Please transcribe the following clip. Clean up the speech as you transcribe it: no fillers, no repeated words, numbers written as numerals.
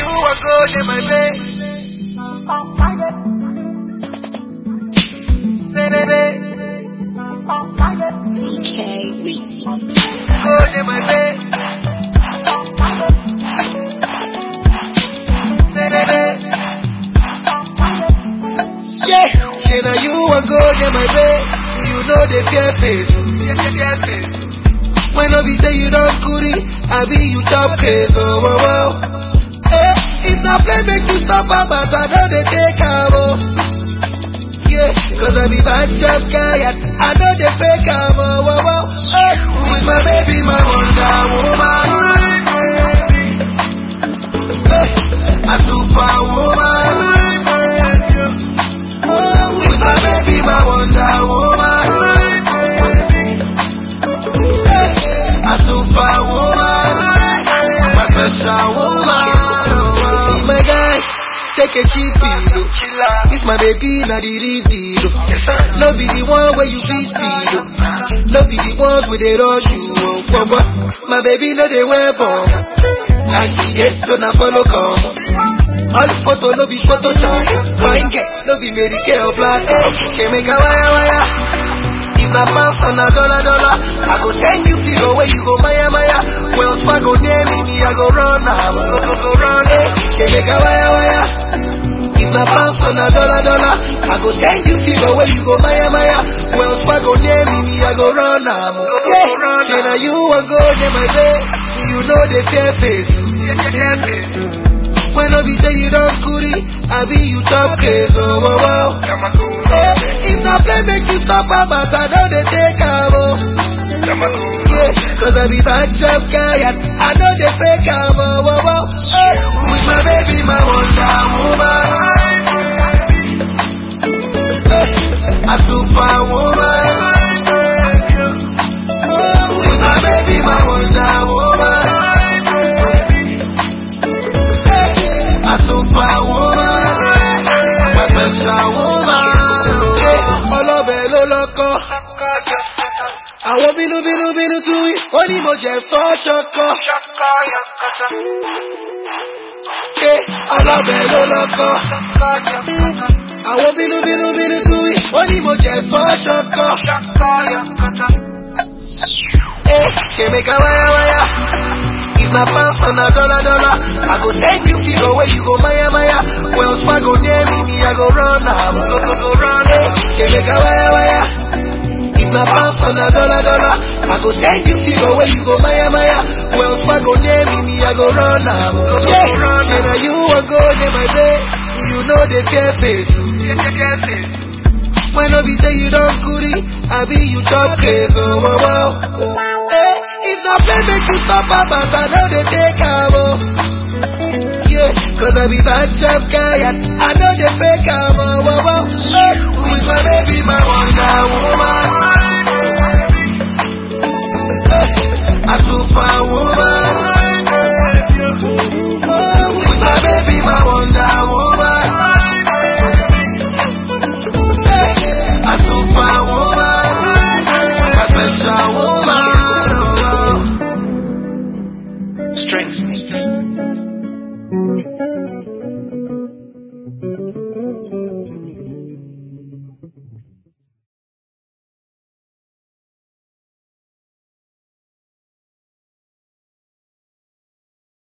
you are good in my bed. CK Weezy. Good in my bed. Yeah, say now you are good in my bed. You know the fear face. When I be say you don't goody, I be you top case. Oh, oh, oh. If not play make you stop up, but I know they take out. Yeah, cause I be bad shop guy and I know they fake out. Oh, oh, oh. With my baby, my Wonder Woman. A superwoman. With my baby, my Wonder Woman. A superwoman. My special woman. My guy, take a cheap pill. This my baby, not the real deal. No be the one where you feel speed. No be the ones where they rush you. My baby, no they wear bomb. And she gets so na follow come. All the photo no be Photoshop. Fine get no be Mary Kay or Black. She make a wire. If na pounds on a dollar, I go send you figure where you go Maya. Wells Fargo near me, I go run now. Go run. She make a wire. If na pounds on a dollar, I go send you figure where you go Maya. Wells Fargo near me, I go run now. Say now you are good in my bed. You know the fear face. When I be say you don't goody, I be you top case. Oh, oh, oh. If not play make you stop up, but I know they take out. Yeah, cause I be bad shop guy and I know they fake out. Oh, oh, oh. With my baby, my Wonder Woman. A superwoman. With my baby, my Wonder Woman. A superwoman, my special woman. Ọlọ́bẹ̀ ló lọ́kọ́. Àwọn bínú tú wí, ó ní mo jẹ fọ́ ṣọkọ. Ọlọ́bẹ̀ ló lọ́kọ́. Àwọn bínú tú wí, ó ní mo jẹ fọ́ ṣọkọ. Ṣé make a wire. If na pounds on a dollar, I go send you figure where you go Maya. Wells Fargo near me, I go run now. Go run. She make a wire. If na pounds on a dollar, I go send you figure where you go Maya. Wells Fargo near me, I go run now. Yeah, say now you are good in my bed. You know the fear face. When I be say you don't goody, I be you top case. Oh, oh, oh. If not play make you stop up, but I know they take out. Yeah, cause I be bad shop guy and I know they fake out. Oh, oh, oh. With my baby, my Wonder Woman. A superwoman. With my baby, my Wonder Woman. A superwoman. My special woman. Strengths.